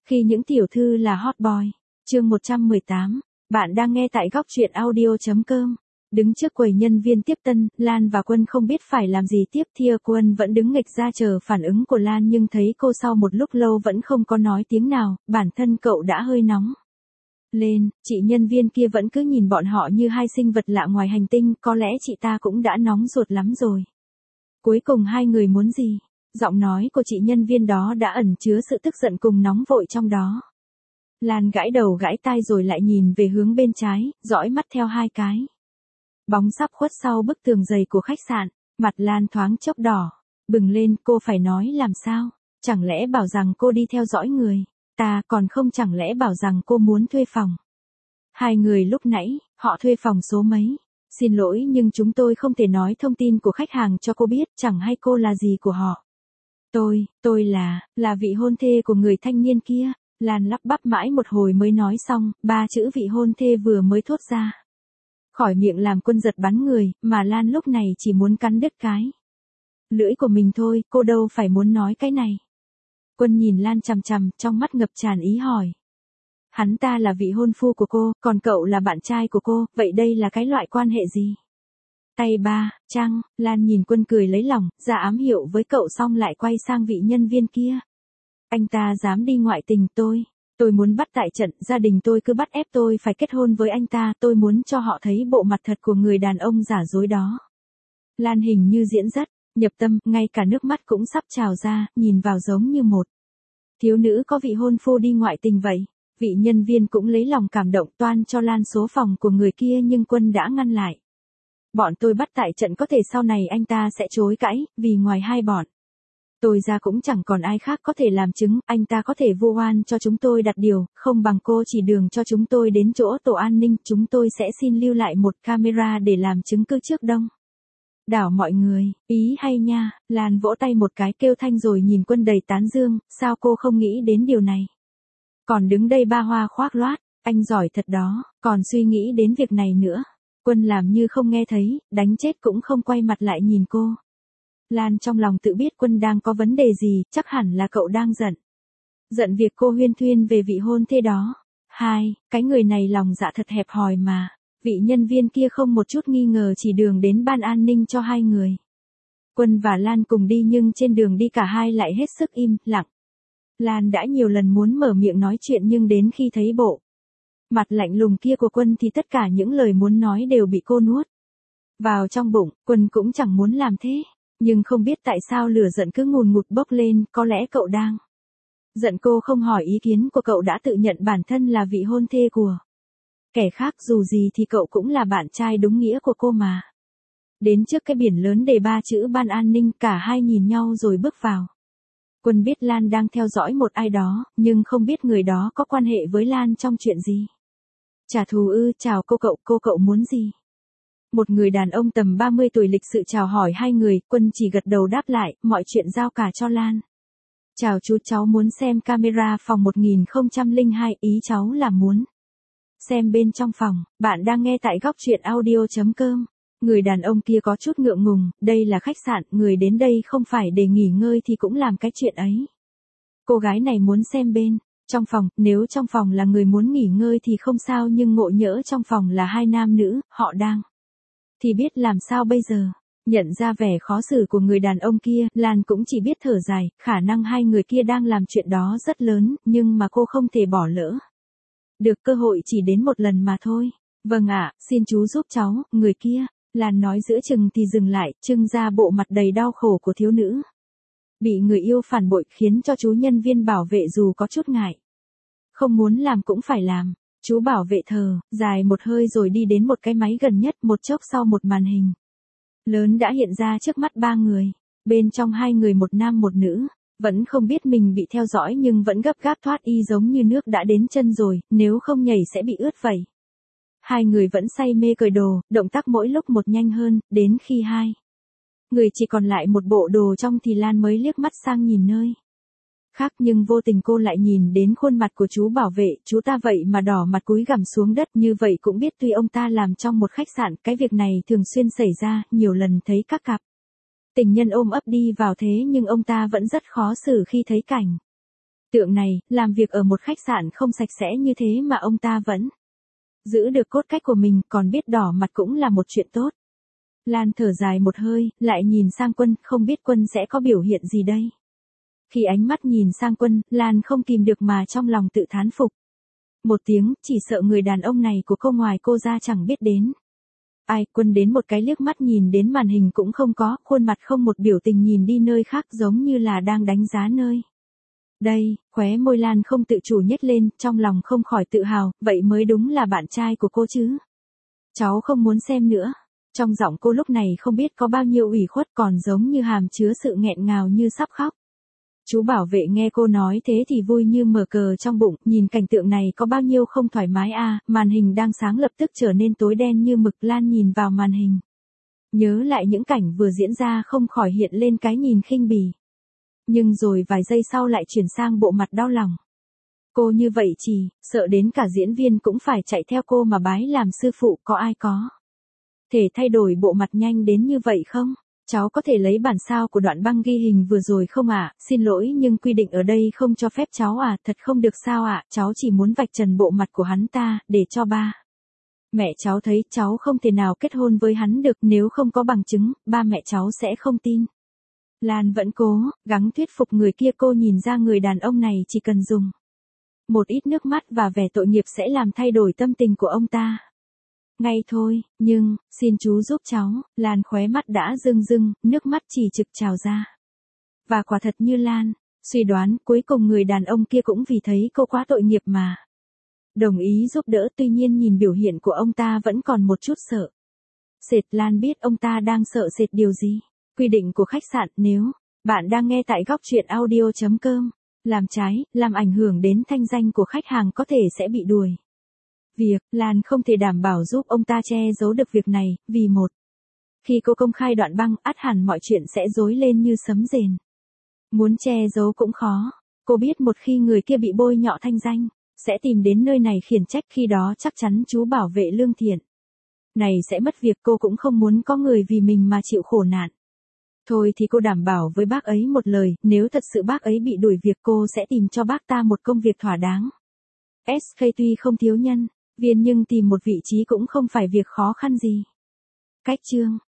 Khi những tiểu thư là hot boy. Chương 118. Bạn đang nghe tại góc truyện audio.com. Đứng trước quầy nhân viên tiếp tân, Lan và Quân không biết phải làm gì tiếp. Thia Quân vẫn đứng nghịch ra chờ phản ứng của Lan nhưng thấy cô sau một lúc lâu vẫn không có nói tiếng nào, bản thân cậu đã hơi nóng lên. Chị nhân viên kia vẫn cứ nhìn bọn họ như hai sinh vật lạ ngoài hành tinh, có lẽ chị ta cũng đã nóng ruột lắm rồi. Cuối cùng hai người muốn gì? Giọng nói của chị nhân viên đó đã ẩn chứa sự tức giận cùng nóng vội trong đó. Lan gãi đầu gãi tai rồi lại nhìn về hướng bên trái, dõi mắt theo hai cái bóng sắp khuất sau bức tường dày của khách sạn. Mặt Lan thoáng chốc đỏ bừng lên, cô phải nói làm sao? Chẳng lẽ bảo rằng cô đi theo dõi người ta, còn không chẳng lẽ bảo rằng cô muốn thuê phòng? Hai người lúc nãy, họ thuê phòng số mấy? Xin lỗi nhưng chúng tôi không thể nói thông tin của khách hàng cho cô biết, chẳng hay cô là gì của họ. Tôi là vị hôn thê của người thanh niên kia. Lan lắp bắp mãi một hồi mới nói xong, ba chữ vị hôn thê vừa mới thốt ra khỏi miệng làm Quân giật bắn người, mà Lan lúc này chỉ muốn cắn đứt cái lưỡi của mình thôi, cô đâu phải muốn nói cái này. Quân nhìn Lan chằm chằm, trong mắt ngập tràn ý hỏi. Hắn ta là vị hôn phu của cô, còn cậu là bạn trai của cô, vậy đây là cái loại quan hệ gì? Tay ba, chăng? Lan nhìn Quân cười lấy lòng, ra ám hiệu với cậu xong lại quay sang vị nhân viên kia. Anh ta dám đi ngoại tình tôi muốn bắt tại trận, gia đình tôi cứ bắt ép tôi phải kết hôn với anh ta, tôi muốn cho họ thấy bộ mặt thật của người đàn ông giả dối đó. Lan hình như diễn rất nhập tâm, ngay cả nước mắt cũng sắp trào ra, nhìn vào giống như một thiếu nữ có vị hôn phu đi ngoại tình vậy. Vị nhân viên cũng lấy lòng cảm động toan cho Lan số phòng của người kia nhưng Quân đã ngăn lại. Bọn tôi bắt tại trận có thể sau này anh ta sẽ chối cãi, vì ngoài hai bọn tôi ra cũng chẳng còn ai khác có thể làm chứng, anh ta có thể vu oan cho chúng tôi đặt điều, không bằng cô chỉ đường cho chúng tôi đến chỗ tổ an ninh, chúng tôi sẽ xin lưu lại một camera để làm chứng cứ trước đông đảo mọi người. Ý hay nha. Lan vỗ tay một cái kêu thanh rồi nhìn Quân đầy tán dương, sao cô không nghĩ đến điều này? Còn đứng đây ba hoa khoác loát, anh giỏi thật đó, còn suy nghĩ đến việc này nữa. Quân làm như không nghe thấy, đánh chết cũng không quay mặt lại nhìn cô. Lan trong lòng tự biết Quân đang có vấn đề gì, chắc hẳn là cậu đang giận. Giận việc cô huyên thuyên về vị hôn thê đó. Cái người này lòng dạ thật hẹp hòi mà. Vị nhân viên kia không một chút nghi ngờ chỉ đường đến ban an ninh cho hai người. Quân và Lan cùng đi nhưng trên đường đi cả hai lại hết sức im lặng. Lan đã nhiều lần muốn mở miệng nói chuyện nhưng đến khi thấy bộ mặt lạnh lùng kia của Quân thì tất cả những lời muốn nói đều bị cô nuốt vào trong bụng. Quân cũng chẳng muốn làm thế, nhưng không biết tại sao lửa giận cứ ngùn ngụt bốc lên, có lẽ cậu đang giận cô không hỏi ý kiến của cậu đã tự nhận bản thân là vị hôn thê của kẻ khác, dù gì thì cậu cũng là bạn trai đúng nghĩa của cô mà. Đến trước cái biển lớn đề ba chữ ban an ninh, cả hai nhìn nhau rồi bước vào. Quân biết Lan đang theo dõi một ai đó, nhưng không biết người đó có quan hệ với Lan trong chuyện gì. Trả thù ư? Chào cô cậu muốn gì? Một người đàn ông tầm 30 tuổi lịch sự chào hỏi hai người, Quân chỉ gật đầu đáp lại, mọi chuyện giao cả cho Lan. Chào chú, cháu muốn xem camera phòng 1002, ý cháu là muốn xem bên trong phòng. Bạn đang nghe tại góc truyện audio.com. Người đàn ông kia có chút ngượng ngùng, đây là khách sạn, người đến đây không phải để nghỉ ngơi thì cũng làm cái chuyện ấy. Cô gái này muốn xem bên trong phòng, nếu trong phòng là người muốn nghỉ ngơi thì không sao, nhưng ngộ nhỡ trong phòng là hai nam nữ, họ đang thì biết làm sao bây giờ? Nhận ra vẻ khó xử của người đàn ông kia, Lan cũng chỉ biết thở dài, khả năng hai người kia đang làm chuyện đó rất lớn, nhưng mà cô không thể bỏ lỡ được cơ hội chỉ đến một lần mà thôi. Vâng ạ, xin chú giúp cháu. Người kia, Lan nói giữa chừng thì dừng lại, trưng ra bộ mặt đầy đau khổ của thiếu nữ bị người yêu phản bội, khiến cho chú nhân viên bảo vệ dù có chút ngại, không muốn làm cũng phải làm. Chú bảo vệ thở dài một hơi rồi đi đến một cái máy gần nhất, một chốc sau một màn hình lớn đã hiện ra trước mắt ba người. Bên trong hai người một nam một nữ, vẫn không biết mình bị theo dõi nhưng vẫn gấp gáp thoát y giống như nước đã đến chân rồi, nếu không nhảy sẽ bị ướt vậy. Hai người vẫn say mê cởi đồ, động tác mỗi lúc một nhanh hơn, đến khi hai người chỉ còn lại một bộ đồ trong thì Lan mới liếc mắt sang nhìn nơi khác, nhưng vô tình cô lại nhìn đến khuôn mặt của chú bảo vệ, chú ta vậy mà đỏ mặt cúi gằm xuống đất, như vậy cũng biết tuy ông ta làm trong một khách sạn, cái việc này thường xuyên xảy ra, nhiều lần thấy các cặp tình nhân ôm ấp đi vào thế nhưng ông ta vẫn rất khó xử khi thấy cảnh tượng này, làm việc ở một khách sạn không sạch sẽ như thế mà ông ta vẫn giữ được cốt cách của mình, còn biết đỏ mặt cũng là một chuyện tốt. Lan thở dài một hơi, lại nhìn sang Quân, không biết Quân sẽ có biểu hiện gì đây. Khi ánh mắt nhìn sang Quân, Lan không kìm được mà trong lòng tự thán phục. Một tiếng, chỉ sợ người đàn ông này của cô ngoài cô ra chẳng biết đến. Ai, Quân đến một cái liếc mắt nhìn đến màn hình cũng không có, khuôn mặt không một biểu tình nhìn đi nơi khác giống như là đang đánh giá nơi. Đây, khóe môi Lan không tự chủ nhếch lên, trong lòng không khỏi tự hào, vậy mới đúng là bạn trai của cô chứ. Cháu không muốn xem nữa. Trong giọng cô lúc này không biết có bao nhiêu ủy khuất, còn giống như hàm chứa sự nghẹn ngào như sắp khóc. Chú bảo vệ nghe cô nói thế thì vui như mở cờ trong bụng, nhìn cảnh tượng này có bao nhiêu không thoải mái à, màn hình đang sáng lập tức trở nên tối đen như mực. Lan nhìn vào màn hình. Nhớ lại những cảnh vừa diễn ra không khỏi hiện lên cái nhìn khinh bỉ. Nhưng rồi vài giây sau lại chuyển sang bộ mặt đau lòng. Cô như vậy chỉ, sợ đến cả diễn viên cũng phải chạy theo cô mà bái làm sư phụ, có ai có thể thay đổi bộ mặt nhanh đến như vậy không? Cháu có thể lấy bản sao của đoạn băng ghi hình vừa rồi không ạ? Xin lỗi nhưng quy định ở đây không cho phép cháu à, thật không được sao ạ, cháu chỉ muốn vạch trần bộ mặt của hắn ta, để cho ba mẹ cháu thấy, cháu không thể nào kết hôn với hắn được, nếu không có bằng chứng, ba mẹ cháu sẽ không tin. Lan vẫn cố gắng thuyết phục người kia, cô nhìn ra người đàn ông này chỉ cần dùng một ít nước mắt và vẻ tội nghiệp sẽ làm thay đổi tâm tình của ông ta. Ngay thôi, nhưng, xin chú giúp cháu. Lan khóe mắt đã rưng rưng, nước mắt chỉ trực trào ra. Và quả thật như Lan suy đoán, cuối cùng người đàn ông kia cũng vì thấy cô quá tội nghiệp mà đồng ý giúp đỡ, tuy nhiên nhìn biểu hiện của ông ta vẫn còn một chút sợ sệt. Lan biết ông ta đang sợ sệt điều gì. Quy định của khách sạn, nếu bạn đang nghe tại góc truyện audio.com, làm trái, làm ảnh hưởng đến thanh danh của khách hàng có thể sẽ bị đuổi việc. Lan không thể đảm bảo giúp ông ta che giấu được việc này, vì một, khi cô công khai đoạn băng, ắt hẳn mọi chuyện sẽ rối lên như sấm rền. Muốn che giấu cũng khó. Cô biết một khi người kia bị bôi nhọ thanh danh, sẽ tìm đến nơi này khiển trách, khi đó chắc chắn chú bảo vệ lương thiện này sẽ mất việc. Cô cũng không muốn có người vì mình mà chịu khổ nạn. Thôi thì cô đảm bảo với bác ấy một lời, nếu thật sự bác ấy bị đuổi việc cô sẽ tìm cho bác ta một công việc thỏa đáng. SK tuy không thiếu nhân viên nhưng tìm một vị trí cũng không phải việc khó khăn gì. Cách chương